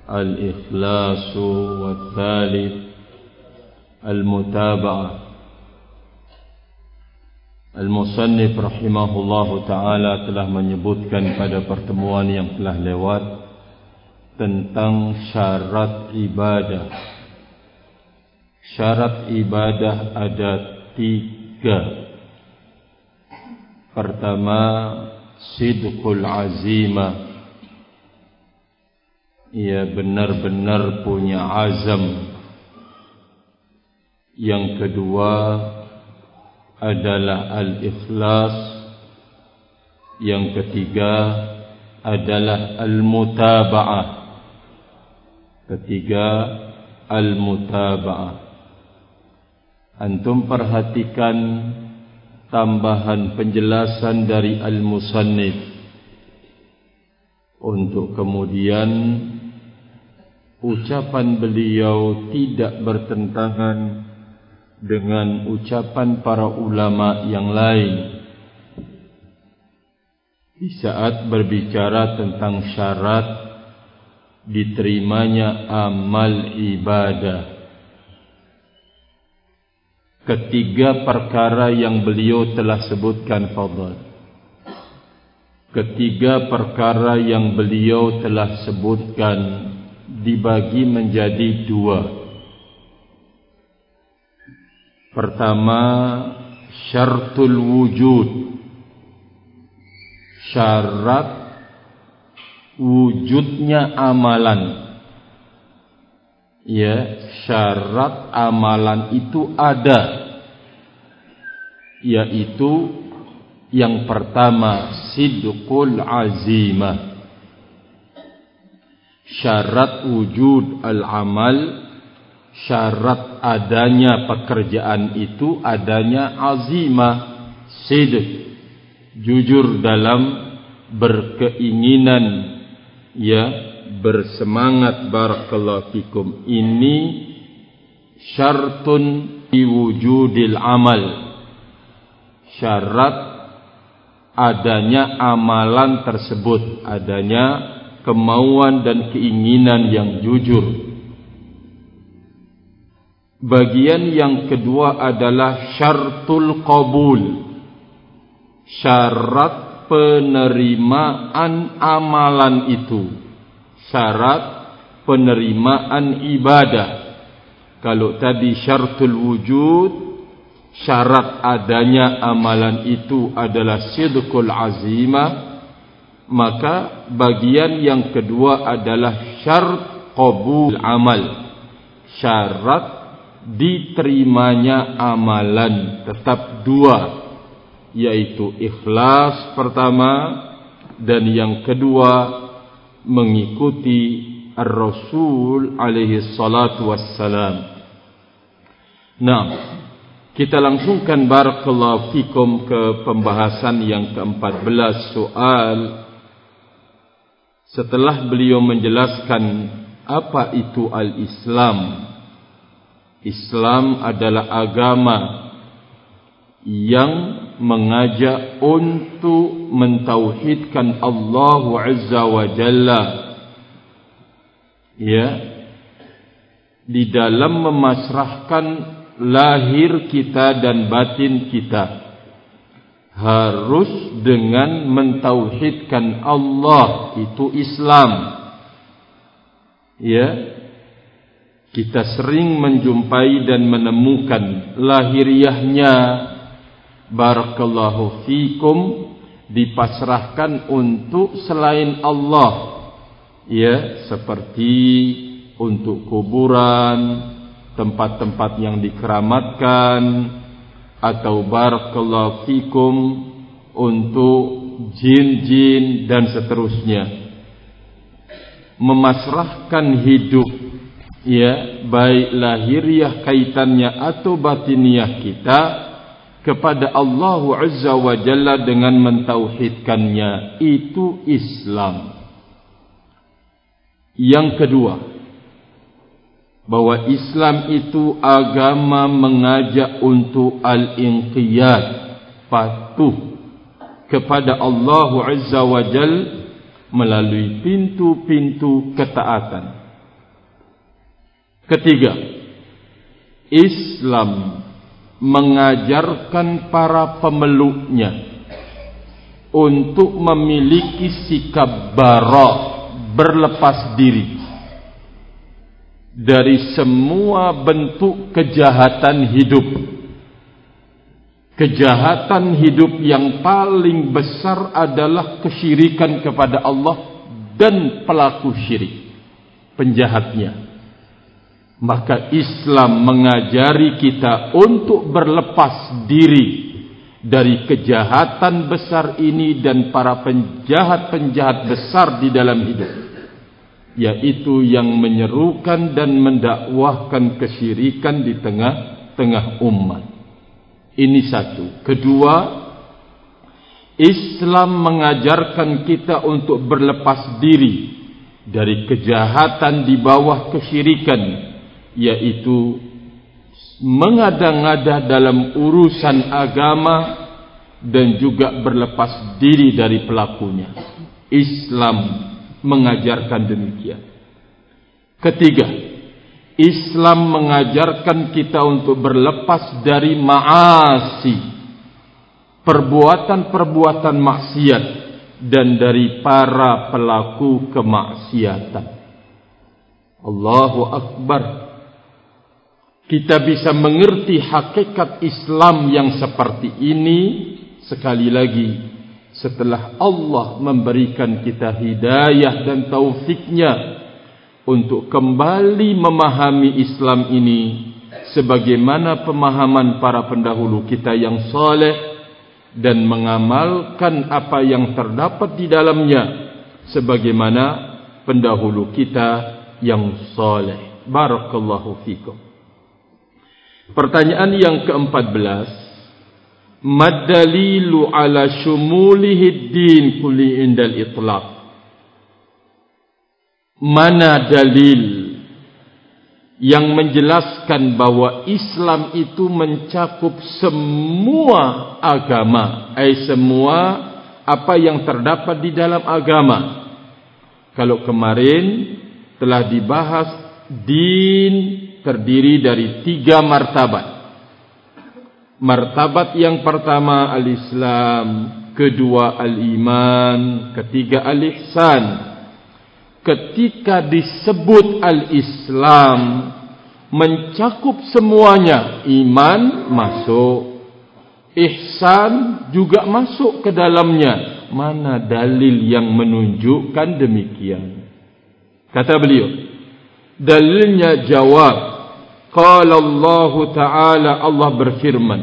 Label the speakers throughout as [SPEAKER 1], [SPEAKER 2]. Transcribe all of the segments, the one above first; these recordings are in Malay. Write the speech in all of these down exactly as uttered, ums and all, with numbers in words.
[SPEAKER 1] al-ikhlas, wa tsalits al-mutaba'ah. Al-Musannif rahimahullahu ta'ala telah menyebutkan pada pertemuan yang telah lewat tentang syarat ibadah. Syarat ibadah ada tiga. Pertama, sidqul azimah. Ia benar-benar punya azam. Yang kedua adalah al-ikhlas. Yang ketiga adalah al-mutaba'ah. Ketiga, al-mutaba'ah. Antum perhatikan tambahan penjelasan dari al-musannif untuk kemudian ucapan beliau tidak bertentangan dengan ucapan para ulama yang lain di saat berbicara tentang syarat diterimanya amal ibadah. Ketiga perkara yang beliau telah sebutkan, fadhal. Ketiga perkara yang beliau telah sebutkan dibagi menjadi dua. Pertama, syartul wujud. Syarat wujudnya amalan. Ya, syarat amalan itu ada. Yaitu yang pertama, sidqul azimah. Syarat wujud al-amal, syarat adanya pekerjaan itu adanya azimah, sidq, jujur dalam berkeinginan, ya, bersemangat. Barakallahu fikum. Ini syartun fi wujudil amal. Syarat adanya amalan tersebut, adanya kemauan dan keinginan yang jujur. Bagian yang kedua adalah syartul qabul. Syarat penerimaan amalan itu. Syarat penerimaan ibadah. Kalau tadi syartul wujud, syarat adanya amalan itu adalah sidqul azimah, maka bagian yang kedua adalah syarat qabul amal. Syarat diterimanya amalan tetap dua, yaitu ikhlas pertama, dan yang kedua mengikuti Ar-Rasul alaihi salatu wassalam. Nah, kita langsungkan barakallahu fikum ke pembahasan yang keempat belas, soal setelah beliau menjelaskan apa itu al-Islam. Islam adalah agama yang mengajak untuk mentauhidkan Allah Azza wa Jalla, ya, di dalam memasrahkan lahir kita dan batin kita harus dengan mentauhidkan Allah, itu Islam. Ya, kita sering menjumpai dan menemukan lahiriahnya barakallahu fikum dipasrahkan untuk selain Allah, ya, seperti untuk kuburan, tempat-tempat yang dikeramatkan, atau barakallahu fikum untuk jin-jin dan seterusnya. Memasrahkan hidup, ya, baik lahiriah kaitannya atau batiniah kita kepada Allah Azza wa Jalla dengan mentauhidkannya, itu Islam. Yang kedua, bahwa Islam itu agama mengajak untuk al-inqiyad, patuh kepada Allah Azza wa Jalla melalui pintu-pintu ketaatan. Ketiga, Islam mengajarkan para pemeluknya untuk memiliki sikap bara', berlepas diri dari semua bentuk kejahatan hidup. Kejahatan hidup yang paling besar adalah kesyirikan kepada Allah dan pelaku syirik, penjahatnya. Maka Islam mengajari kita untuk berlepas diri dari kejahatan besar ini dan para penjahat-penjahat besar di dalam hidup, yaitu yang menyerukan dan mendakwahkan kesyirikan di tengah-tengah umat. Ini satu. Kedua, Islam mengajarkan kita untuk berlepas diri dari kejahatan di bawah kesyirikan, yaitu mengada-ngada dalam urusan agama dan juga berlepas diri dari pelakunya. Islam mengajarkan demikian. Ketiga, Islam mengajarkan kita untuk berlepas dari ma'asi, perbuatan-perbuatan maksiat, dan dari para pelaku kemaksiatan. Allahu Akbar. Kita bisa mengerti hakikat Islam yang seperti ini sekali lagi setelah Allah memberikan kita hidayah dan taufiknya untuk kembali memahami Islam ini sebagaimana pemahaman para pendahulu kita yang saleh dan mengamalkan apa yang terdapat di dalamnya sebagaimana pendahulu kita yang saleh. Barakallahu fikum. Pertanyaan yang keempat belas, Mad-dalilu ala syumulihi din kulli indal itlaq. Mana dalil yang menjelaskan bahwa Islam itu mencakup semua agama, ai semua apa yang terdapat di dalam agama. Kalau kemarin telah dibahas din terdiri dari tiga martabat. Martabat yang pertama al-Islam, kedua al-Iman, ketiga al-Ihsan. Ketika disebut al-Islam mencakup semuanya, iman masuk, ihsan juga masuk ke dalamnya. Mana dalil yang menunjukkan demikian? Kata beliau, dalilnya jawab. Qala Allah Ta'ala, Allah berfirman,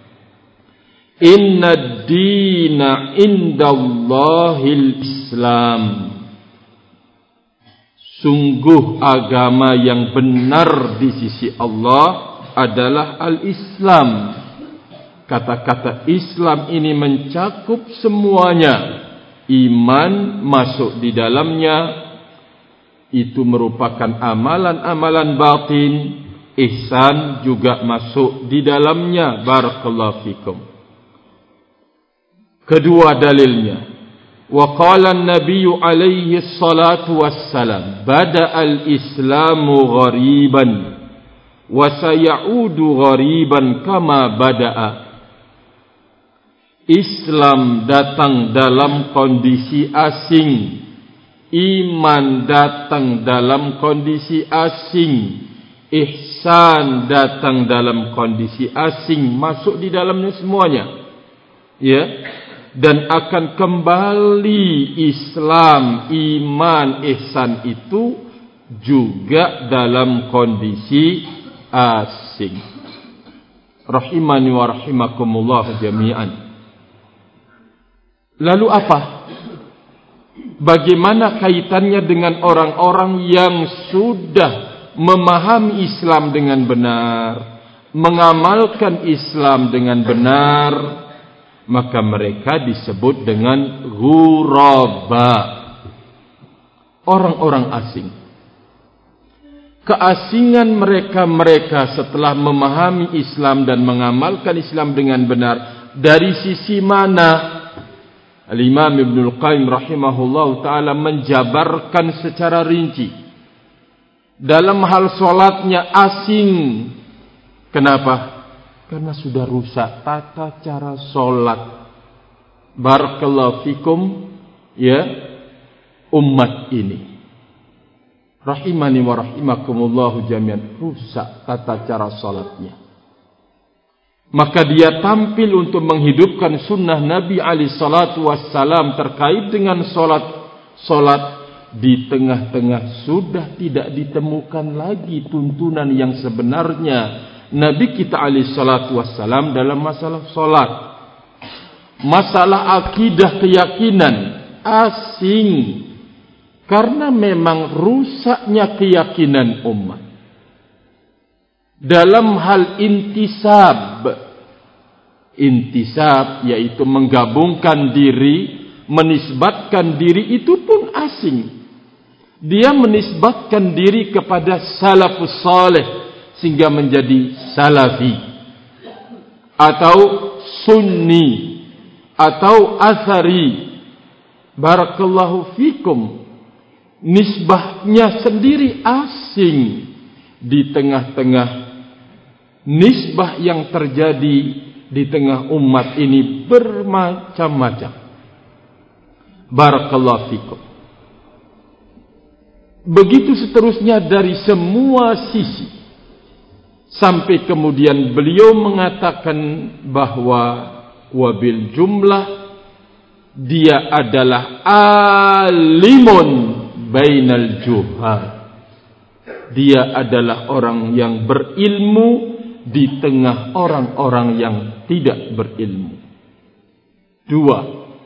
[SPEAKER 1] Inna ad-dina indallahil Islam. Sungguh agama yang benar di sisi Allah adalah al-Islam. Kata-kata Islam ini mencakup semuanya. Iman masuk di dalamnya. Itu merupakan amalan-amalan batin. Ihsan juga masuk di dalamnya. Barakallahu fikum. Kedua dalilnya, wa qala an-nabiy alaihi salatu wassalam, bada al-islamu ghariban wa sayaudu ghariban kama bada'a. Islam datang dalam kondisi asing, iman datang dalam kondisi asing, ihsan datang dalam kondisi asing, masuk di dalamnya semuanya. Ya, dan akan kembali Islam, iman, ihsan itu juga dalam kondisi asing. Rahimani wa rahimakumullah jami'an. Lalu apa? Bagaimana kaitannya dengan orang-orang yang sudah memahami Islam dengan benar, mengamalkan Islam dengan benar? Maka mereka disebut dengan ghuraba, orang-orang asing. Keasingan mereka-mereka setelah memahami Islam dan mengamalkan Islam dengan benar, dari sisi mana? Al-Imam Ibnul Qayyim rahimahullah ta'ala menjabarkan secara rinci. dalam hal solatnya asing. Kenapa? Karena sudah rusak tata cara solat. Barakallahu fikum, ya, umat ini. Rahimani wa rahimakumullahu jami'an. Rusak tata cara solatnya. Maka dia tampil untuk menghidupkan sunnah Nabi alaihi salatu wassalam terkait dengan solat. Solat di tengah-tengah sudah tidak ditemukan lagi tuntunan yang sebenarnya Nabi kita alaihi salatu wassalam dalam masalah solat. Masalah akidah keyakinan asing. Karena memang rusaknya keyakinan umat. Dalam hal intisab. Intisab yaitu menggabungkan diri, menisbatkan diri, itu pun asing. Dia menisbatkan diri kepada salafus saleh sehingga menjadi salafi atau sunni atau athari. Barakallahu fikum. Nisbahnya sendiri asing di tengah-tengah nisbah yang terjadi di tengah umat ini bermacam-macam. Barakallahu fikum. Begitu seterusnya dari semua sisi. Sampai kemudian beliau mengatakan bahwa wabil jumlah dia adalah alimun bainal juhal. Dia adalah orang yang berilmu di tengah orang-orang yang tidak berilmu. Dua,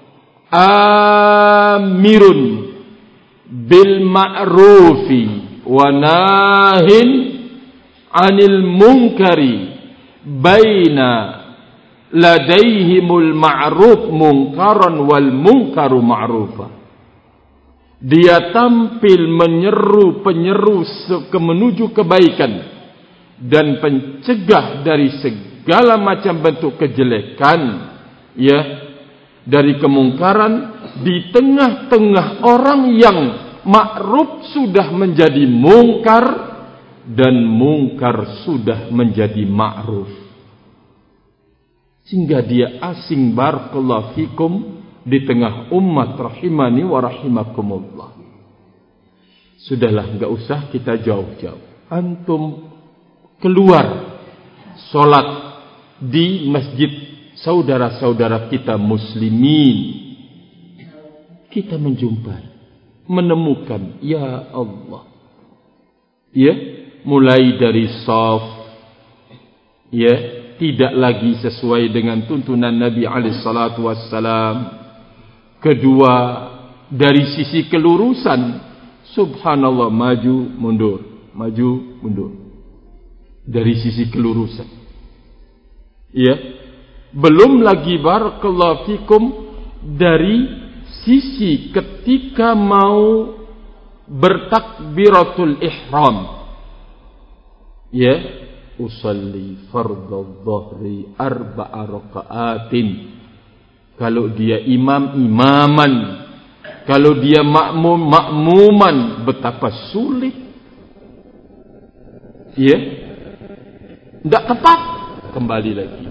[SPEAKER 1] amirun bil ma'rufi wa nahin anil munkari baina ladaihimul ma'ruf munkaran wal munkaru ma'rufa. Dia tampil menyeru penyeru menuju kebaikan dan pencegah dari segala macam bentuk kejelekan, ya, dari kemungkaran di tengah-tengah orang yang ma'ruf sudah menjadi mungkar dan mungkar sudah menjadi ma'ruf. Sehingga dia asing, barakallahu fikum, di tengah umat rahimani wa rahimakumullah. Sudahlah, enggak usah kita jauh-jauh. Antum keluar solat di masjid saudara-saudara kita muslimin, kita menjumpai, menemukan, ya Allah, ya, mulai dari shaf, ya, tidak lagi sesuai dengan tuntunan Nabi alaihi salatu wassalam. Kedua, dari sisi kelurusan, subhanallah, maju mundur, maju mundur. Dari sisi kelurusan, ya, belum lagi barakallahu fikum dari sisi ketika mau bertakbiratul ihram, ya, usalli fardhu dhuhri arba'a raka'atin. Kalau dia imam, imaman. Kalau dia makmum, makmuman. Betapa sulit, ya, tidak tepat. Kembali lagi,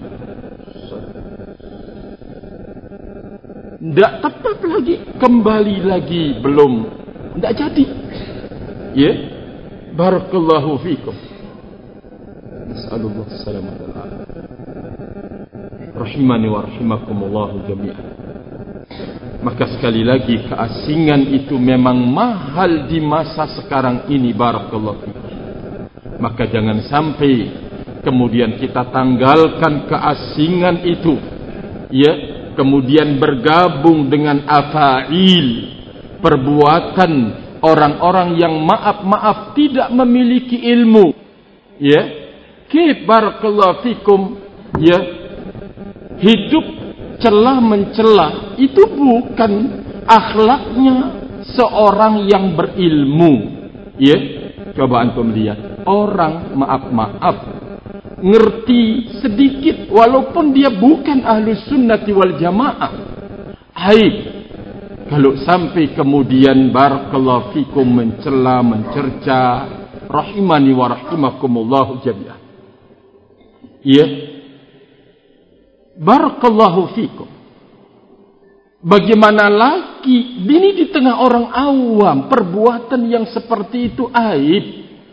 [SPEAKER 1] tidak tepat lagi, kembali lagi, belum, tidak jadi, ya. Barakallahu fikum. Nas'alullah salamata wal afiyah. Rahimani wa rahimakumullah jami'an. Maka sekali lagi, keasingan itu memang mahal di masa sekarang ini, barakallahu fikum. Maka jangan sampai kemudian kita tanggalkan keasingan itu, ya, kemudian bergabung dengan afail, perbuatan orang-orang yang maaf-maaf tidak memiliki ilmu, ya. Kif barakallahu fikum, ya. Hidup celah mencela itu bukan akhlaknya seorang yang berilmu, ya. Coba antum lihat orang maaf-maaf ngerti sedikit walaupun dia bukan ahlus sunnati wal jamaah. Aib kalau sampai kemudian barakallahu fikum mencela, mencerca, rahimani wa rahimakumullah jami'an. Ya. Barakallahu fikum. Bagaimana lagi ini di tengah orang awam perbuatan yang seperti itu aib?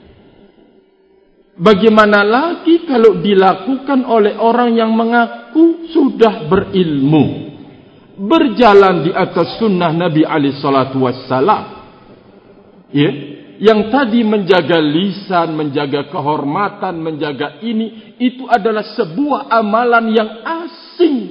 [SPEAKER 1] Bagaimana lagi kalau dilakukan oleh orang yang mengaku sudah berilmu, berjalan di atas sunnah Nabi alaihi salatu wassalam, ya, yang tadi menjaga lisan, menjaga kehormatan, menjaga ini, itu adalah sebuah amalan yang asing.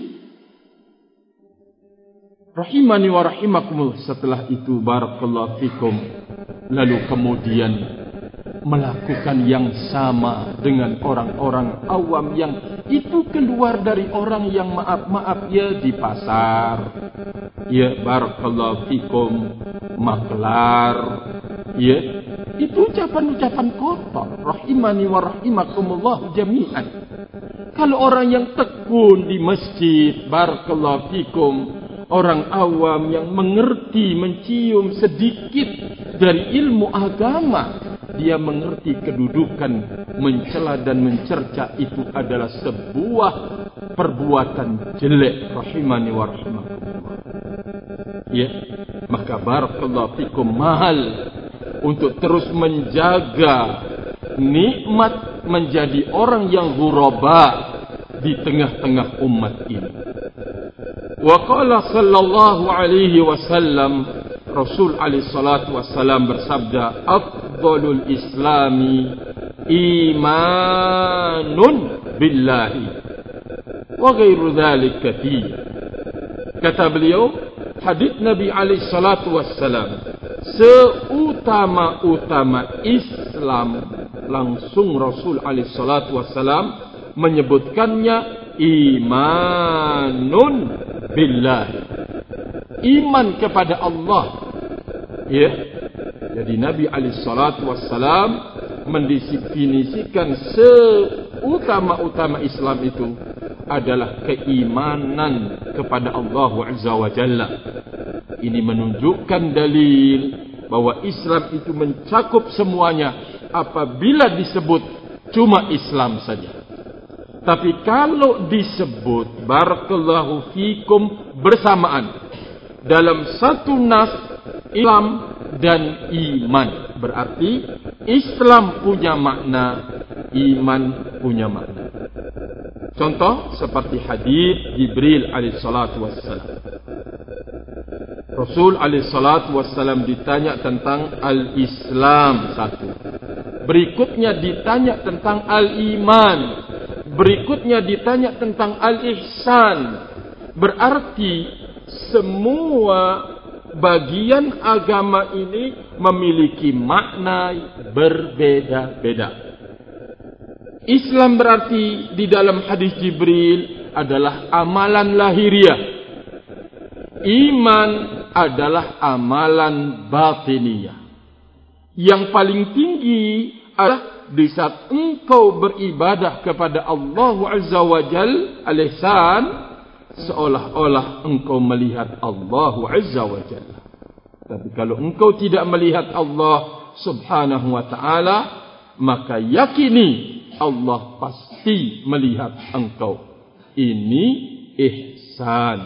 [SPEAKER 1] Rahimani wa rahimakumullah. Setelah itu barakallahu fikum, lalu kemudian melakukan yang sama dengan orang-orang awam yang itu keluar dari orang yang maaf-maaf ya di pasar, ya barakallahu fikum, maklar, ya, itu ucapan-ucapan kotor. Rahimani wa rahimakumullah jami'an. Kalau orang yang tekun di masjid, barakallahu fikum, orang awam yang mengerti, mencium sedikit dari ilmu agama, dia mengerti kedudukan mencela dan mencerca itu adalah sebuah perbuatan jelek. Rahimani wa rahimakumullah. Ya, maka barakallahu fikum, mahal untuk terus menjaga nikmat menjadi orang yang ghuraba di tengah-tengah umat ini. Wa qala sallallahu alaihi wasallam, Rasul alaihi salatu wasallam bersabda, afdalul islami imanun billahi wa ghairu dzalik katsir. Kata beliau, hadits Nabi alaihi salatu wasallam, seutama-utama Islam, langsung Rasul alaihi salatu wasallam menyebutkannya imanun billah, iman kepada Allah, ya. Jadi Nabi alaihi salatu wassalam mendefinisikan seutama-utama Islam itu adalah keimanan kepada Allah Azza wa Jalla. Ini menunjukkan dalil bahwa Islam itu mencakup semuanya apabila disebut cuma Islam saja. Tapi kalau disebut barakallahu fikum bersamaan dalam satu nas, Islam dan iman, berarti Islam punya makna, iman punya makna. Contoh seperti hadis Jibril alaihi salatu wassalam. Rasul alaihi salatu wassalam ditanya tentang al-Islam satu. Berikutnya ditanya tentang al-iman. Berikutnya ditanya tentang al-ihsan. Berarti semua bagian agama ini memiliki makna berbeda-beda. Islam berarti di dalam hadis Jibril adalah amalan lahiriah. Iman adalah amalan batiniah. Yang paling tinggi adalah di saat engkau beribadah kepada Allah Azza wa Jal al-ihsan, seolah-olah engkau melihat Allah Azza wa Jalla. Tapi kalau engkau tidak melihat Allah Subhanahu wa ta'ala, maka yakini Allah pasti melihat engkau. Ini ihsan.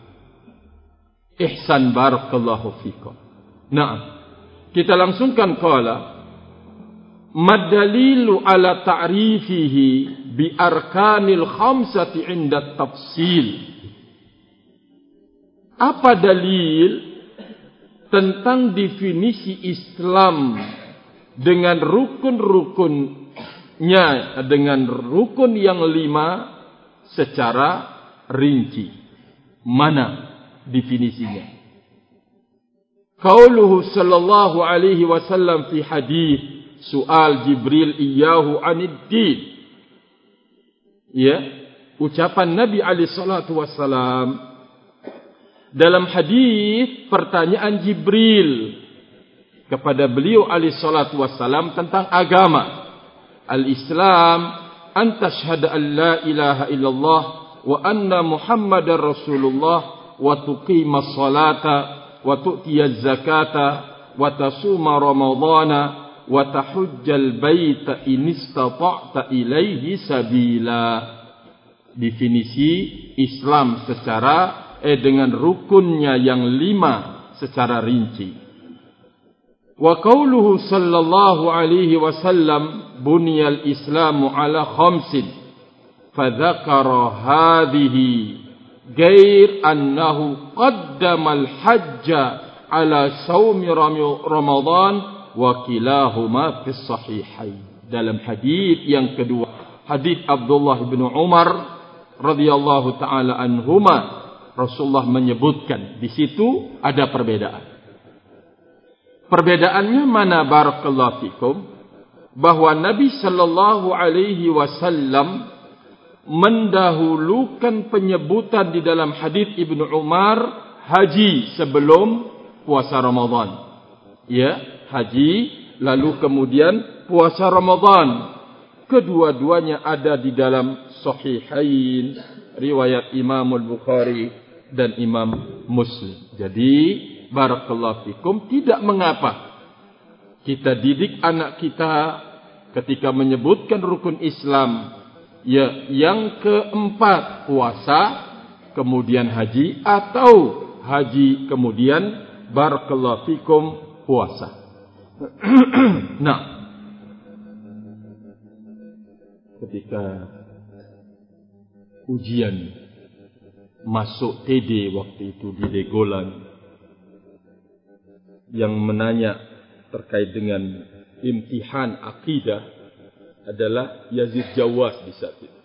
[SPEAKER 1] Ihsan barakallahu fikum. Nah, kita langsungkan qala madalilu ala ta'rifihi bi arkanil khamsati inda tafsil. Apa dalil tentang definisi Islam dengan rukun-rukunnya, dengan rukun yang lima secara rinci? Mana definisinya? Qauluhu sallallahu alaihi wasallam fi hadis Su'al Jibril iyahu aniddin. Ya, ucapan Nabi alaihi salatu wassalam dalam hadis pertanyaan Jibril kepada beliau alaihi salatu wassalam tentang agama. Al-Islam an tashhadu an la ilaha illallah wa anna Muhammadar Rasulullah wa tuqimas salata wa tu'tiyaz zakata wa tasuma ramadhana wa tahujjal baita in istata'ta ilaihi sabila. Definisi Islam secara eh dengan rukunnya yang lima secara rinci. Wa qauluhu sallallahu alaihi wasallam buniyal islamu ala khamsin fadzakara hadhihi ghair annahu qaddama al-hajja ala shaumi ramadan wa kilahuma fi sahihain. Dalam hadis yang kedua, hadis Abdullah bin Umar radhiyallahu taala anhuma, Rasulullah menyebutkan di situ ada perbedaan. Perbedaannya mana barakallahu fikum? Bahwa Nabi sallallahu alaihi wasallam mendahulukan penyebutan di dalam hadis Ibnu Umar haji sebelum puasa Ramadan. Ya, haji lalu kemudian puasa Ramadan. Kedua-duanya ada di dalam Sahihain, riwayat Imam Al-Bukhari dan Imam Muslim. Jadi, barakallahu fikum, tidak mengapa kita didik anak kita ketika menyebutkan rukun Islam, ya, yang keempat puasa, kemudian haji, atau haji kemudian barakallahu fikum puasa. Nah, ketika ujian masuk T D waktu itu di Degolan yang menanya terkait dengan imtihan akidah adalah Yazid Jawas di saat itu.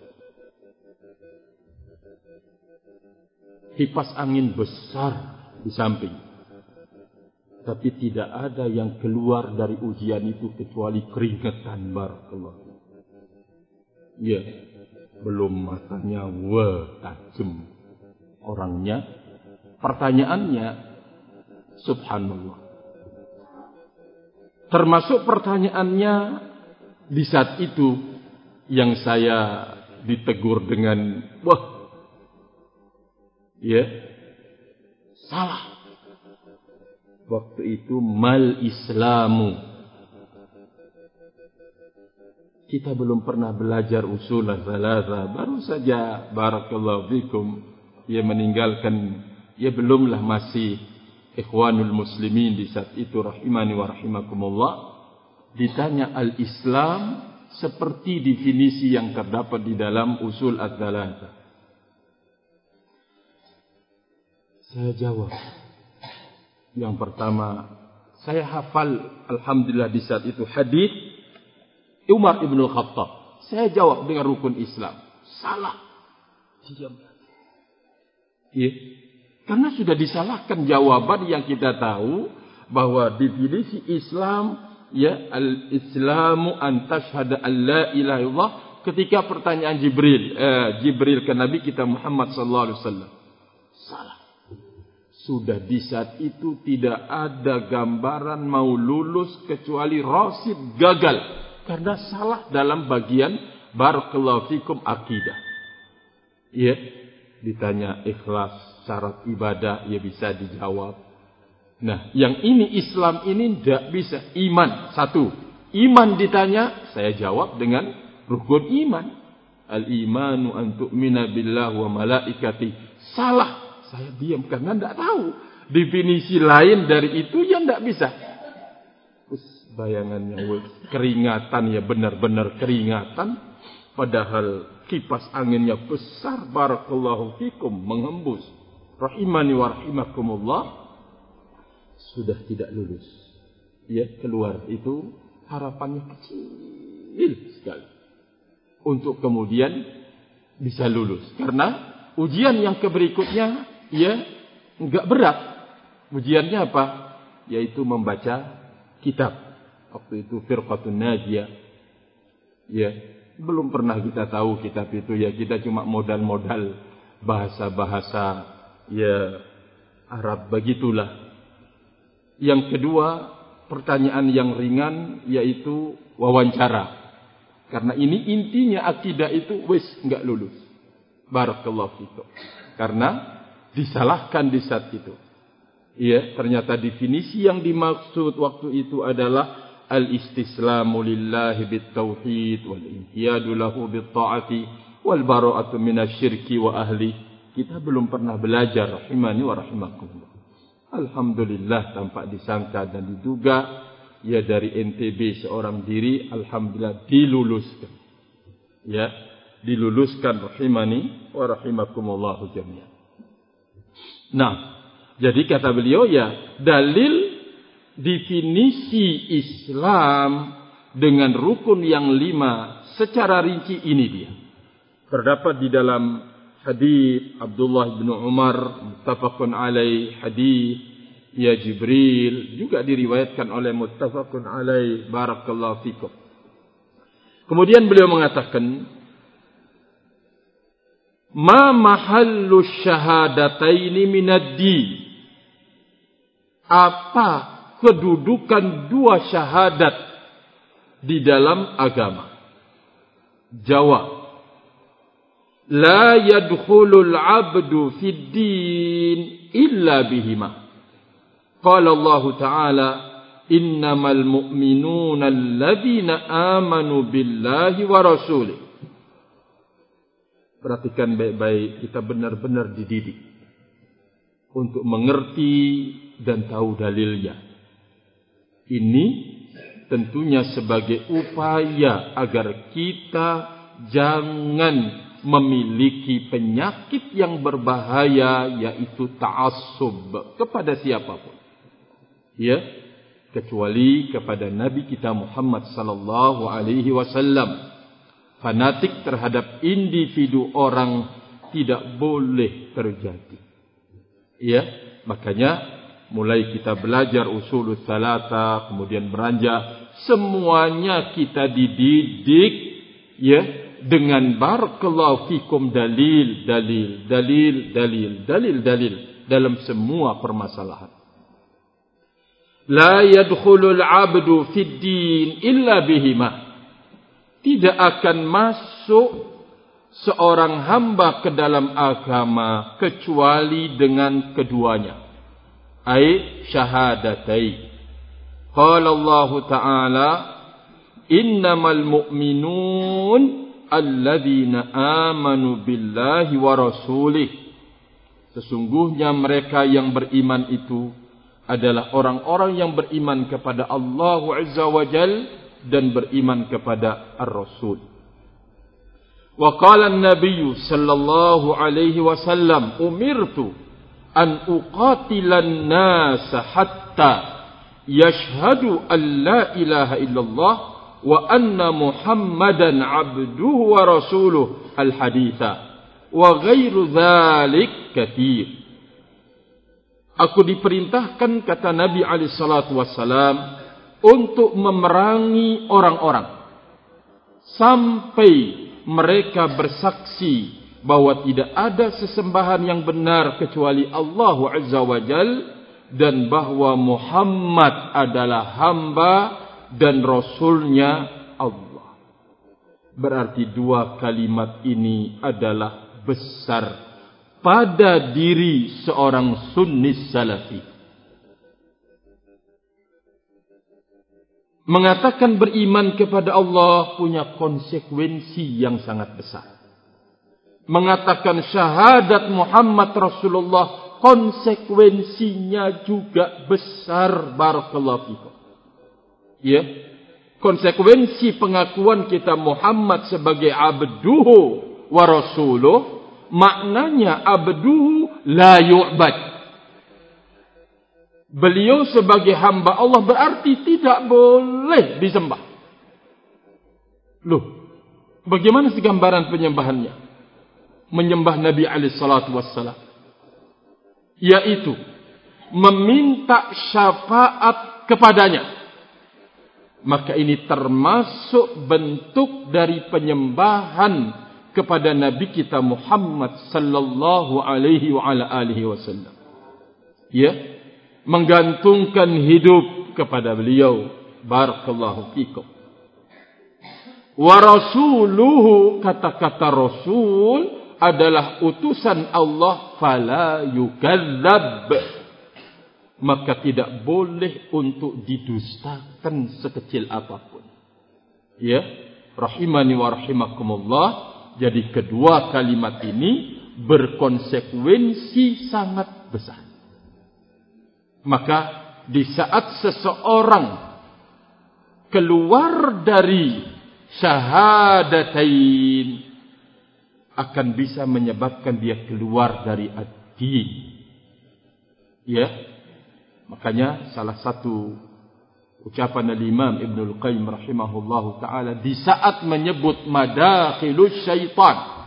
[SPEAKER 1] Kipas angin besar di samping, tapi tidak ada yang keluar dari ujian itu kecuali keringetan. Barakallah. Ya, belum matanya wah tajam orangnya. Pertanyaannya subhanallah. Termasuk pertanyaannya di saat itu yang saya ditegur dengan wah, ya, salah. Waktu itu mal Islamu. Kita belum pernah belajar usul al-thalatha. Baru saja barakallahu fikum, ia meninggalkan, ia belumlah masih ikhwanul muslimin di saat itu rahimani wa rahimakumullah. Ditanya al-Islam seperti definisi yang terdapat di dalam usul al-thalatha. Saya jawab. Yang pertama, saya hafal alhamdulillah di saat itu hadis Umar ibn Khattab. Saya jawab dengan rukun Islam. Salah. Diam. Ya. Karena sudah disalahkan jawaban yang kita tahu bahwa definisi Islam, ya, al-Islamu an tashhada an la ilaha illallah, ketika pertanyaan Jibril, eh, Jibril ke Nabi kita Muhammad sallallahu alaihi wasallam. Salah. Sudah di saat itu tidak ada gambaran mau lulus kecuali rasid gagal. Karena salah dalam bagian barakallahu fikum akidah. Ya, ditanya ikhlas, syarat ibadah, ya bisa dijawab. Nah, yang ini Islam ini tidak bisa. Iman, satu. Iman ditanya, saya jawab dengan rukun iman. Al-imanu an tu'mina billah wa malaikati. Salah, saya diam karena tidak tahu. Definisi lain dari itu yang tidak bisa. Bayangannya keringatan, ya benar-benar keringatan, padahal kipas anginnya besar barakallahu fikum menghembus rahimani wa rahimakumullah. Sudah tidak lulus, ya, keluar itu harapannya kecil sekali untuk kemudian bisa lulus, karena ujian yang keberikutnya ya enggak berat. Ujiannya apa? Yaitu membaca kitab. Waktu itu Firqatun Najiyah. Ya, belum pernah kita tahu kitab itu, ya kita cuma modal-modal bahasa-bahasa ya Arab, begitulah. Yang kedua, pertanyaan yang ringan yaitu wawancara. Karena ini intinya akidah itu wis enggak lulus. Barakallahu fikum. Karena disalahkan di saat itu. Ya, ternyata definisi yang dimaksud waktu itu adalah al-istislamu lillahi bit-tauhid wal-inqiyadu lahu bit-ta'ati wal-bara'atu minasyirki wa ahli. Kita belum pernah belajar rahimani wa rahimakumullah. Alhamdulillah, tanpa disangka dan diduga, ya dari N T B seorang diri, alhamdulillah diluluskan. Ya, diluluskan rahimani wa rahimakumullah jami'an. Nah, jadi kata beliau, ya dalil definisi Islam dengan rukun yang lima secara rinci ini dia. Terdapat di dalam hadis Abdullah bin Umar muttafaqun alaih, hadis ya Jibril juga diriwayatkan oleh muttafaqun alaih, barakallahu fikum. Kemudian beliau mengatakan, ma mahallu syahadataini minad-din. Apa kedudukan dua syahadat di dalam agama? Jawab, la yadkhulul abdu fid din illa bihima. Qala Allah Ta'ala, innamal mu'minuna alladhina amanu billahi wa rasulih. Perhatikan baik-baik, kita benar-benar dididik untuk mengerti dan tahu dalilnya. Ini tentunya sebagai upaya agar kita jangan memiliki penyakit yang berbahaya, yaitu ta'assub kepada siapapun. Ya, kecuali kepada Nabi kita Muhammad sallallahu alaihi wasallam. Fanatik terhadap individu orang tidak boleh terjadi. Ya, makanya mulai kita belajar usulul tsalatsa, kemudian beranjak, semuanya kita dididik ya dengan barakallahu fikum dalil, dalil, dalil, dalil, dalil, dalil dalam semua permasalahan. La yadkhulul abdu fid din illa bihima. Tidak akan masuk seorang hamba ke dalam agama kecuali dengan keduanya. Ai syahadatai. Qala Allah Ta'ala, innamal mu'minun alladzina amanu billahi wa rasulih. Sesungguhnya mereka yang beriman itu adalah orang-orang yang beriman kepada Allah Azza wa Jalla dan beriman kepada Ar-Rasul. Wa qala an-nabiy sallallahu alaihi wasallam, umirtu an uqatilan nas hatta yashhadu an la ilaha illallah wa anna Muhammadan abduhu wa rasuluh, al-haditha wa ghairu dzalik katsir. Aku diperintahkan, kata Nabi alaihi salatu wasallam, untuk memerangi orang-orang sampai mereka bersaksi bahwa tidak ada sesembahan yang benar kecuali Allah Azza wa Jal, dan bahwa Muhammad adalah hamba dan Rasulnya Allah. Berarti dua kalimat ini adalah besar pada diri seorang sunni salafi. Mengatakan beriman kepada Allah punya konsekuensi yang sangat besar. Mengatakan syahadat Muhammad Rasulullah, konsekuensinya juga besar, barakallahu fikum. Ya, konsekuensi pengakuan kita Muhammad sebagai abduhu wa rasuluh, maknanya abduhu la yu'bad. Beliau sebagai hamba Allah berarti tidak boleh disembah. Loh, bagaimana sih gambaran penyembahannya? Menyembah Nabi alaihi salatu wassalam, yaitu meminta syafaat kepadanya. Maka ini termasuk bentuk dari penyembahan kepada Nabi kita Muhammad sallallahu alaihi wa ala alihi wasallam. Ya, menggantungkan hidup kepada beliau, barakallahu fikum. Wa rasuluhu, kata-kata rasul adalah utusan Allah, fala yukadzab, maka tidak boleh untuk didustakan sekecil apapun. Ya, rahimani wa rahimakumullah. Jadi kedua kalimat ini berkonsekuensi sangat besar. Maka di saat seseorang keluar dari syahadatain, akan bisa menyebabkan dia keluar dari ad-din. Ya, makanya salah satu ucapan al-Imam Ibnul Qayyim rahimahullahu ta'ala di saat menyebut madakhilus syaitan,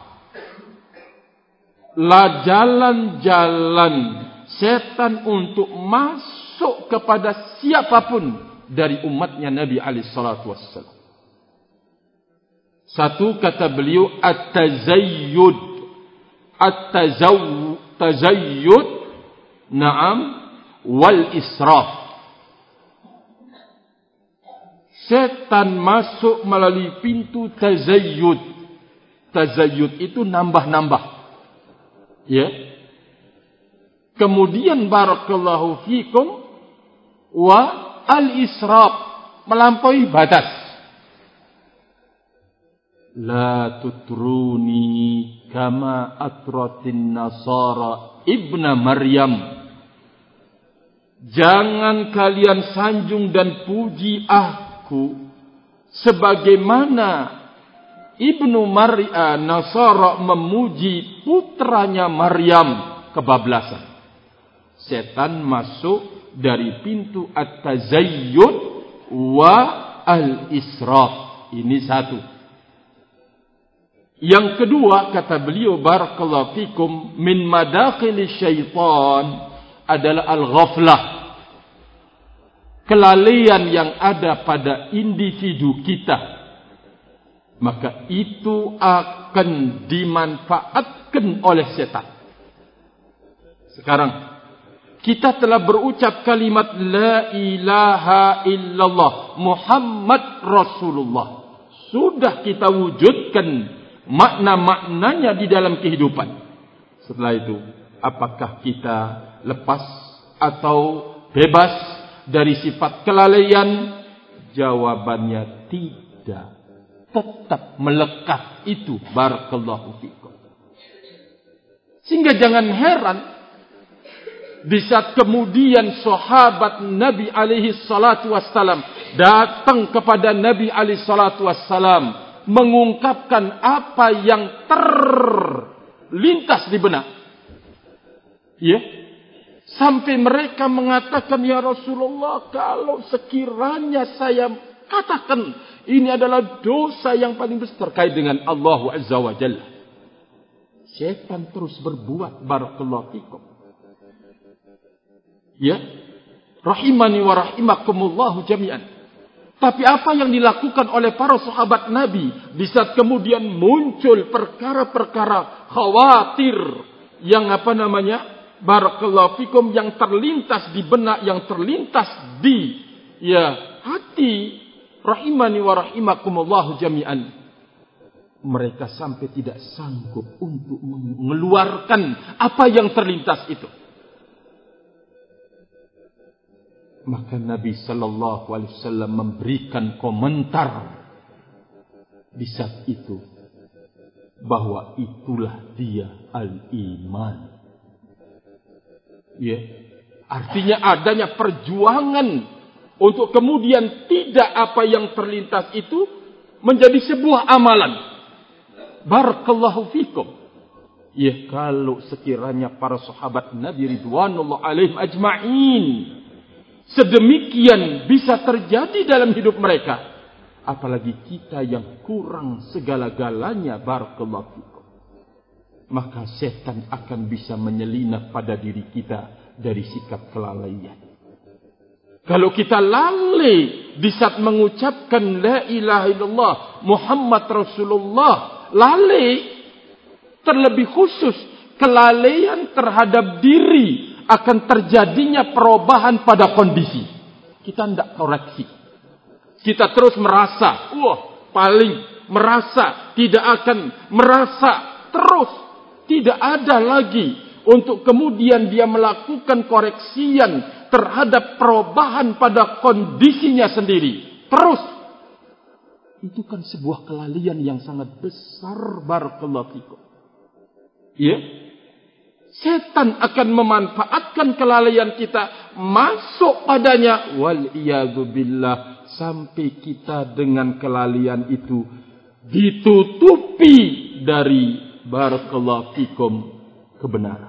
[SPEAKER 1] lah jalan-jalan setan untuk masuk kepada siapapun dari umatnya Nabi alaihi salatu wassalam. Satu, kata beliau, at-tazayyud, at-tazayyud, na'am, wal israf. Setan masuk melalui pintu tazayyud. Tazayyud itu nambah-nambah. Ya. Kemudian barakallahu fikum wa al-israf, melampaui batas. La tutruni kama atratin nasara ibna Maryam. Jangan kalian sanjung dan puji aku sebagaimana Ibnu Maryam Nasara memuji putranya Maryam, kebablasan. Setan masuk dari pintu at-tazayyud wa al-israf. Ini satu. Yang kedua, kata beliau barakallahu fikum, min madakhili syaitan adalah al-ghaflah. Kelalaian yang ada pada individu kita, maka itu akan dimanfaatkan oleh setan. Sekarang kita telah berucap kalimat la ilaha illallah Muhammad Rasulullah. Sudah kita wujudkan makna-maknanya di dalam kehidupan. Setelah itu, apakah kita lepas atau bebas dari sifat kelalaian? Jawabannya tidak. Tetap melekat itu. Barakallahu fikum. Sehingga jangan heran di saat kemudian sahabat Nabi alaihi salatu wassalam datang kepada Nabi alaihi salatu wassalam mengungkapkan apa yang terlintas di benak. Ya. Sampai mereka mengatakan, ya Rasulullah, kalau sekiranya saya katakan ini adalah dosa yang paling besar terkait dengan Allah Azza wa Jalla. Syaitan terus berbuat, barakallahu fikum. Ya. Rahimani wa rahimakumullahu jami'an. Tapi apa yang dilakukan oleh para sahabat Nabi di saat kemudian muncul perkara-perkara khawatir yang apa namanya, barakallahu fikum, yang terlintas di benak, yang terlintas di ya hati, rahimani wa rahimakumullahu jami'an. Mereka sampai tidak sanggup untuk mengeluarkan apa yang terlintas itu. Maka Nabi sallallahu alaihi wasallam memberikan komentar di saat itu bahwa itulah dia al-iman. Ya, artinya adanya perjuangan untuk kemudian tidak apa yang terlintas itu menjadi sebuah amalan. Barakallahu fikum. Ya, kalau sekiranya para sahabat Nabi ridwanullah alaihim ajma'in sedemikian bisa terjadi dalam hidup mereka, apalagi kita yang kurang segala-galanya, barakallahu fikum. Maka setan akan bisa menyelinap pada diri kita dari sikap kelalaian. Kalau kita lalai di saat mengucapkan la ilaha illallah Muhammad Rasulullah, lalai, terlebih khusus kelalaian terhadap diri, akan terjadinya perubahan pada kondisi. Kita tidak koreksi. Kita terus merasa, wah, paling merasa, tidak akan merasa terus. Tidak ada lagi untuk kemudian dia melakukan koreksian terhadap perubahan pada kondisinya sendiri terus, itu kan sebuah kelalaian yang sangat besar. Barakallahu fikum. Ya, setan akan memanfaatkan kelalaian kita, masuk padanya, wal iyadu billah, sampai kita dengan kelalaian itu ditutupi dari barakallahu fikum kebenaran.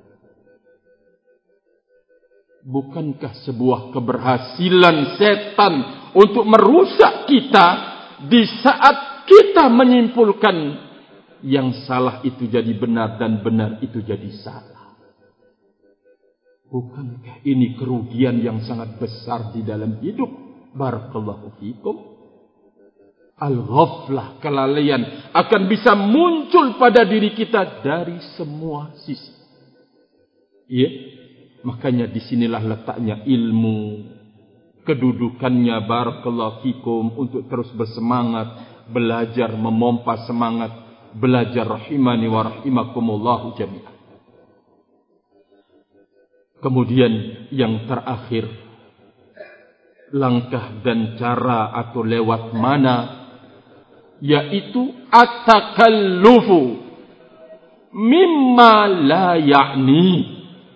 [SPEAKER 1] Bukankah sebuah keberhasilan setan untuk merusak kita di saat kita menyimpulkan yang salah itu jadi benar dan benar itu jadi salah? Bukankah ini kerugian yang sangat besar di dalam hidup? Barakallahu fikum. Al-ghaflah, kelalaian akan bisa muncul pada diri kita dari semua sisi. Ya, makanya disinilah letaknya ilmu, kedudukannya barakallahu fikum untuk terus bersemangat, belajar, memompa semangat, belajar rahimani wa rahimakumullahu jami'an. Kemudian yang terakhir, langkah dan cara atau lewat mana, yaitu at-takallufu mimma la ya'ni,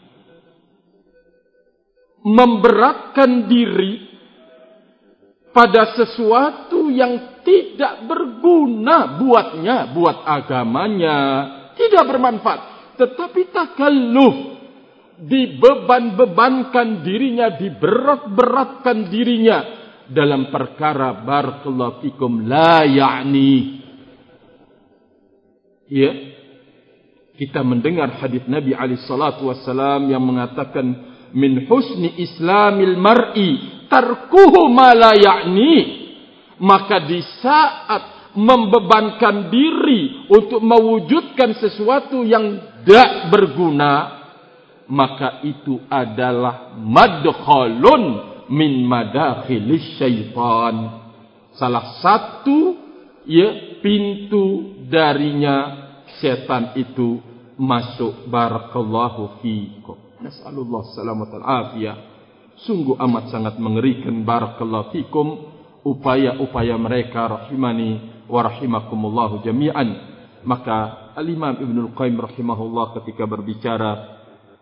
[SPEAKER 1] memberatkan diri pada sesuatu yang tidak berguna buatnya, buat agamanya, tidak bermanfaat. Tetapi takalluf, dibeban-bebankan dirinya, diberat-beratkan dirinya dalam perkara barakallahu fikum la ya'ni. Ya, kita mendengar hadis Nabi alaihi salatu wassalam yang mengatakan min husni islamil mar'i tarkuhu ma la ya'ni. Maka di saat membebankan diri untuk mewujudkan sesuatu yang tidak berguna, maka itu adalah madkhalun min madakhilis syaitan. Salah satu ya pintu darinya setan itu masuk. Barakallahu fikum. Nas'alullah salamatal afiyah. Sungguh amat sangat mengerikan barakallahu fikum upaya-upaya mereka rahimani wa rahimakumullahu jami'an. Maka Al-Imam Ibnul Qayyim rahimahullah ketika berbicara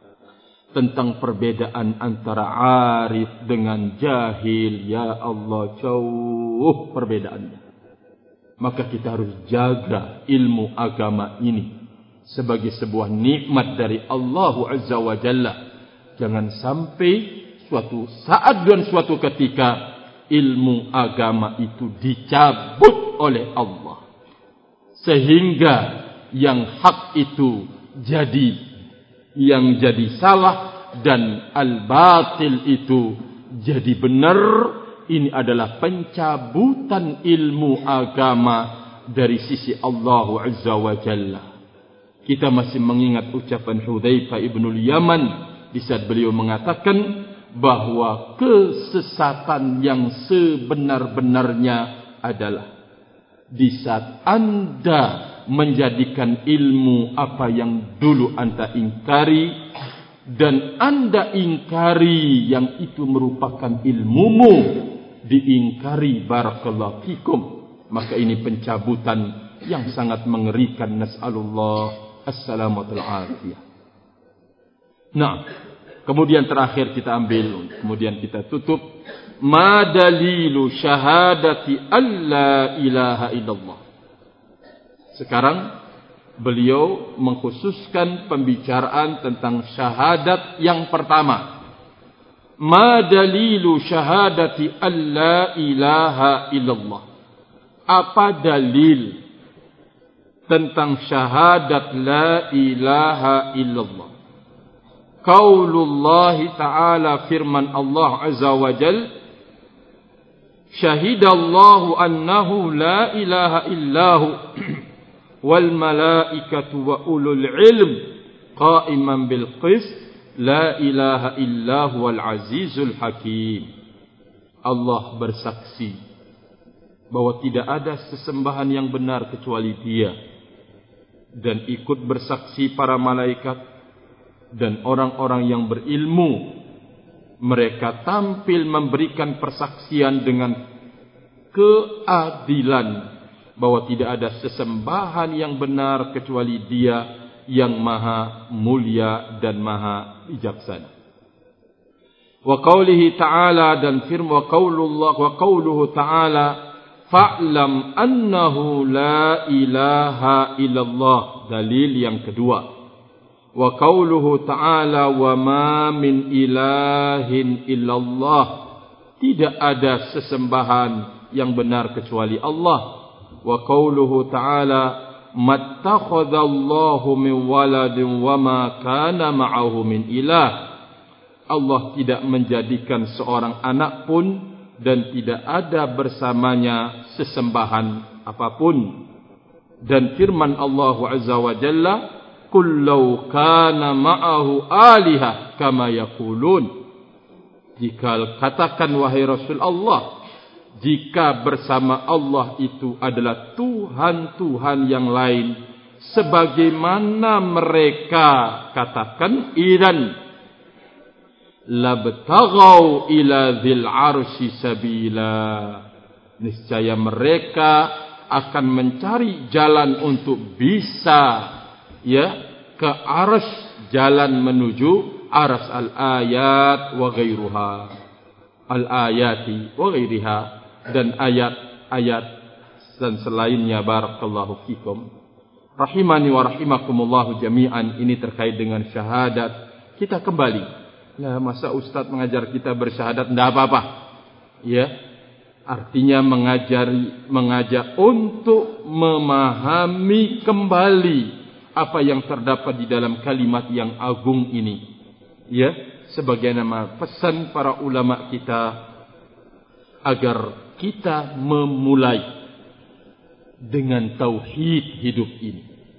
[SPEAKER 1] tentang perbedaan antara arif dengan jahil, ya Allah, jauh perbedaannya. Maka kita harus jaga ilmu agama ini sebagai sebuah nikmat dari Allah Azza wa Jalla. Jangan sampai suatu saat dan suatu ketika ilmu agama itu dicabut oleh Allah, sehingga yang hak itu jadi yang jadi salah dan al-batil itu jadi benar. Ini adalah pencabutan ilmu agama dari sisi Allah Azza wa Jalla. Kita masih mengingat ucapan Hudzaifah ibnul Yaman di saat beliau mengatakan bahwa kesesatan yang sebenar-benarnya adalah di saat Anda menjadikan ilmu apa yang dulu Anda ingkari, dan Anda ingkari yang itu merupakan ilmumu, diingkari barakallahu fikum. Maka ini pencabutan yang sangat mengerikan. Nas'alullah as-salamatul afiyah. Nah, kemudian terakhir kita ambil, kemudian kita tutup. Ma dalilu syahadati alla ilaha illallah. Sekarang beliau mengkhususkan pembicaraan tentang syahadat yang pertama. Ma dalilu syahadati alla ilaha illallah. Apa dalil tentang syahadat la ilaha illallah? Qaulullah ta'ala, firman Allah Azza wa Jal, syahidallahu annahu la ilaha illahu wal malaikatu wa ulul ilm qa'iman bil qist la ilaha illahu wal azizul hakim. Allah bersaksi bahwa tidak ada sesembahan yang benar kecuali Dia, dan ikut bersaksi para malaikat dan orang-orang yang berilmu Mereka tampil memberikan persaksian dengan keadilan bahwa tidak ada sesembahan yang benar kecuali Dia yang maha mulia dan maha bijaksana. Wa qawlihi ta'ala, dan firman wa qaulullah wa qauluhu ta'ala, fa'lam annahu la ilaha illallah. Dalil yang kedua. Wa qauluhu ta'ala, wa ma min ilahin illallah. Tidak ada sesembahan yang benar kecuali Allah. Wa qauluhu ta'ala, mattakhadallahu min waladin wa ma kana ma'ahu min ilah. Allah tidak menjadikan seorang anak pun dan tidak ada bersamanya sesembahan apapun. Dan firman Allah Azza wa Jalla, qul law kana ma'ahu alihah kama yaqulun. Jika katakan wahai Rasul Allah, jika bersama Allah itu adalah Tuhan-Tuhan yang lain, sebagaimana mereka katakan, idan labtaghaw ila dzil arsy sabila. Niscaya mereka akan mencari jalan untuk bisa ya ke arsy, jalan menuju arsy, al-ayat wa ghairuha, al-ayati wa ghairiha, dan ayat-ayat dan selainnya. Barakallahu fikum rahimani wa rahimakumullah jami'an. Ini terkait dengan syahadat. Kita kembali, lah masa Ustaz mengajar kita bersyahadat? Tidak apa-apa, ya. Artinya mengajari, mengajak untuk memahami kembali apa yang terdapat di dalam kalimat yang agung ini, ya. Sebagaimana pesan para ulama kita agar kita memulai dengan tauhid hidup ini.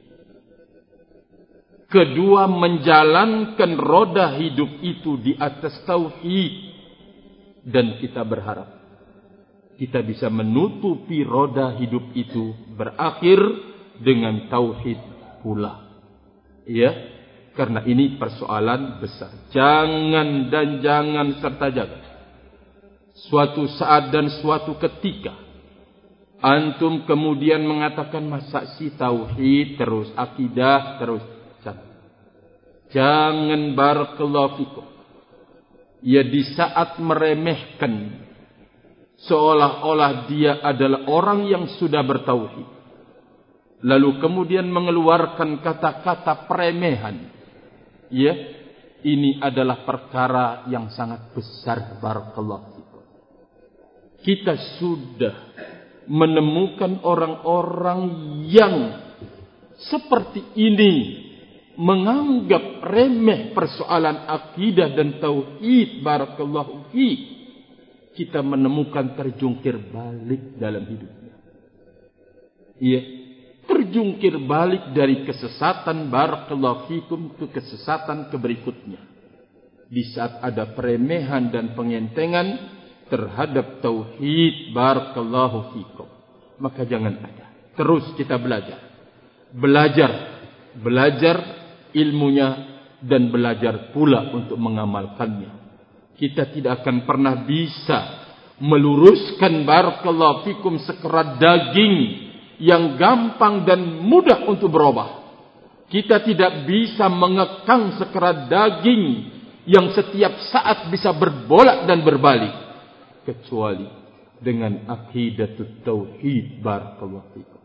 [SPEAKER 1] Kedua, menjalankan roda hidup itu di atas tauhid. Dan kita berharap kita bisa menutupi roda hidup itu berakhir dengan tauhid pula. Ya, karena ini persoalan besar. Jangan dan jangan serta jangan suatu saat dan suatu ketika antum kemudian mengatakan, masa si tauhid terus, akidah terus. Jangan, barakallahu fikum, ya, di saat meremehkan seolah-olah dia adalah orang yang sudah bertauhid, lalu kemudian mengeluarkan kata-kata peremehan, ya, ini adalah perkara yang sangat besar. Barakallahu fikum. Kita sudah menemukan orang-orang yang seperti ini, menganggap remeh persoalan akidah dan tauhid. Barakallahu fi. Kita menemukan terjungkir balik dalam hidupnya. Iya, terjungkir balik dari kesesatan, barakallahu fikum, ke kesesatan ke berikutnya. Di saat ada peremehan dan pengentengan terhadap tauhid, barakallahu fikum, maka jangan ada. Terus kita belajar. Belajar, belajar ilmunya dan belajar pula untuk mengamalkannya. Kita tidak akan pernah bisa meluruskan, barakallahu fikum, sekerat daging yang gampang dan mudah untuk berubah. Kita tidak bisa mengekang sekerat daging yang setiap saat bisa berbolak dan berbalik, kecuali dengan aqidatut tauhid. Barakallahu fikum.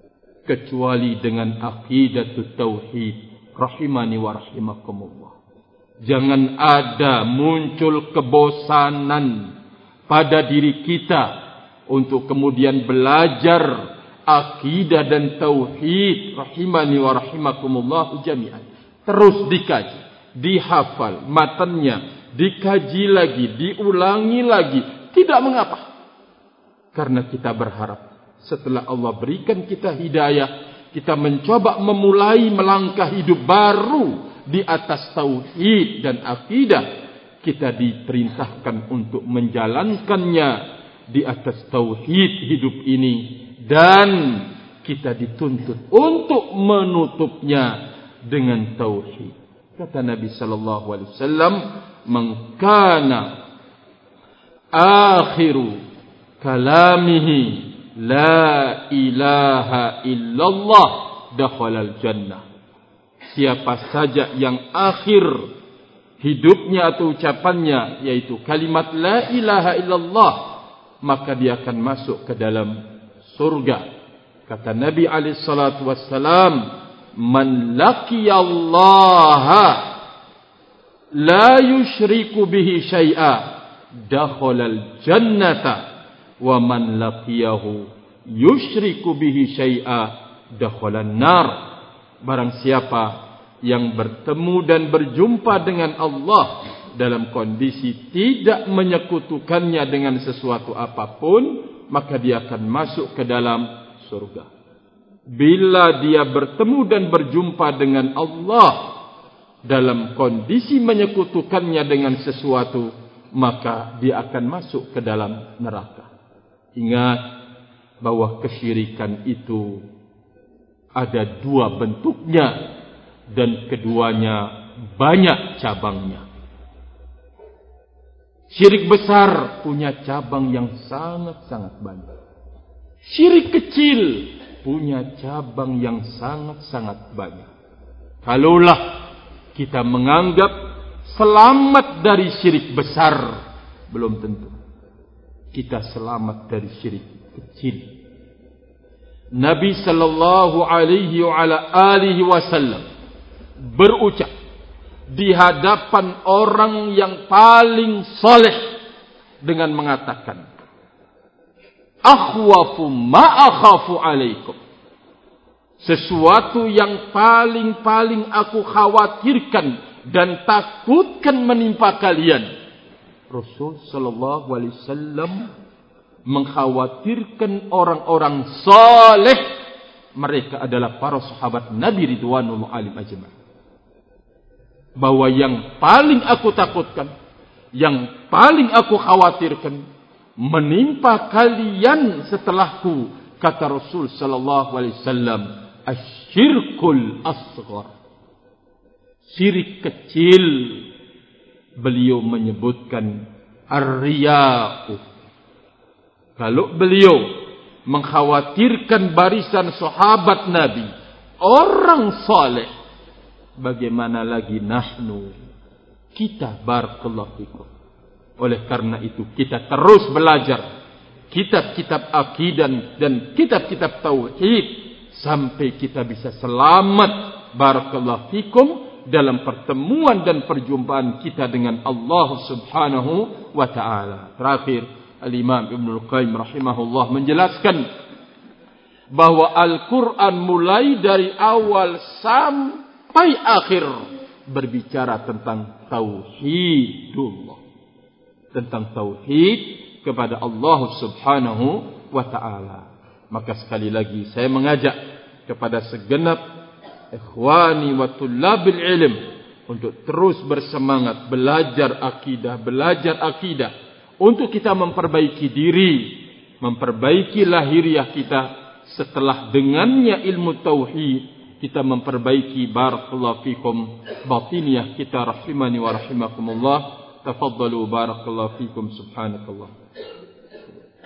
[SPEAKER 1] Kecuali dengan aqidatut tauhid. Rahimani wa rahimakumullah. Jangan ada muncul kebosanan pada diri kita untuk kemudian belajar akidah dan tauhid. Rahimani wa rahimakumullah jami'an. Terus dikaji, dihafal matanya, dikaji lagi, diulangi lagi. Tidak mengapa. Karena kita berharap setelah Allah berikan kita hidayah, kita mencoba memulai melangkah hidup baru di atas tauhid dan akidah. Kita diperintahkan untuk menjalankannya di atas tauhid hidup ini, dan kita dituntut untuk menutupnya dengan tauhid. Kata Nabi sallallahu alaihi wasallam, "Man kana akhiru kalamihi la ilaha illallah dakhalal jannah." Siapa saja yang akhir hidupnya atau ucapannya yaitu kalimat la ilaha illallah, maka dia akan masuk ke dalam surga. Kata Nabi alaihi salatu wassalam, "Man laqiyallaha la yusyriku bihi syai'a dakhalal jannata wa man laqiyahu yusyriku bihi syai'a dakhalan nar." Barang siapa yang bertemu dan berjumpa dengan Allah dalam kondisi tidak menyekutukannya dengan sesuatu apapun, maka dia akan masuk ke dalam surga. Bila dia bertemu dan berjumpa dengan Allah dalam kondisi menyekutukannya dengan sesuatu, maka dia akan masuk ke dalam neraka. Ingat bahwa kesyirikan itu ada dua bentuknya dan keduanya banyak cabangnya. Syirik besar punya cabang yang sangat-sangat banyak. Syirik kecil punya cabang yang sangat-sangat banyak. Kalaulah kita menganggap selamat dari syirik besar, belum tentu kita selamat dari syirik kecil. Nabi sallallahu alaihi wa ala alihi wasallam berucap di hadapan orang yang paling saleh dengan mengatakan, "Akhwafu ma akhafu alaikum." Sesuatu yang paling-paling aku khawatirkan dan takutkan menimpa kalian. Rasul sallallahu alaihi wasallam mengkhawatirkan orang-orang saleh. Mereka adalah para sahabat Nabi ridwanullah alaihim ajma'in. Bahwa yang paling aku takutkan, yang paling aku khawatirkan menimpa kalian setelahku, kata Rasul sallallahu alaihi wasallam, asyirkul asghar. Syirik kecil. Beliau menyebutkan ar-riya'u. Kalau beliau mengkhawatirkan barisan sahabat Nabi, orang saleh, bagaimana lagi nahnu, kita, barakallahu fikum. Oleh karena itu kita terus belajar kitab-kitab akidah dan kitab-kitab tauhid sampai kita bisa selamat, barakallahu fikum, dalam pertemuan dan perjumpaan kita dengan Allah Subhanahu wa taala. Terakhir, Al-Imam Ibnul Qayyim rahimahullah menjelaskan bahwa Al-Quran mulai dari awal sampai akhir berbicara tentang tauhidullah, tentang tauhid kepada Allah Subhanahu wa taala. Maka sekali lagi saya mengajak kepada segenap ikhwani wa tullabil ilm untuk terus bersemangat belajar akidah, belajar akidah, untuk kita memperbaiki diri, memperbaiki lahiriah kita. Setelah dengannya ilmu tauhid, kita memperbaiki, barakallahu fikum, batiniah kita, rahimani wa rahimakumullah. Tafaddalu, barakallahu fikum, subhanakallah.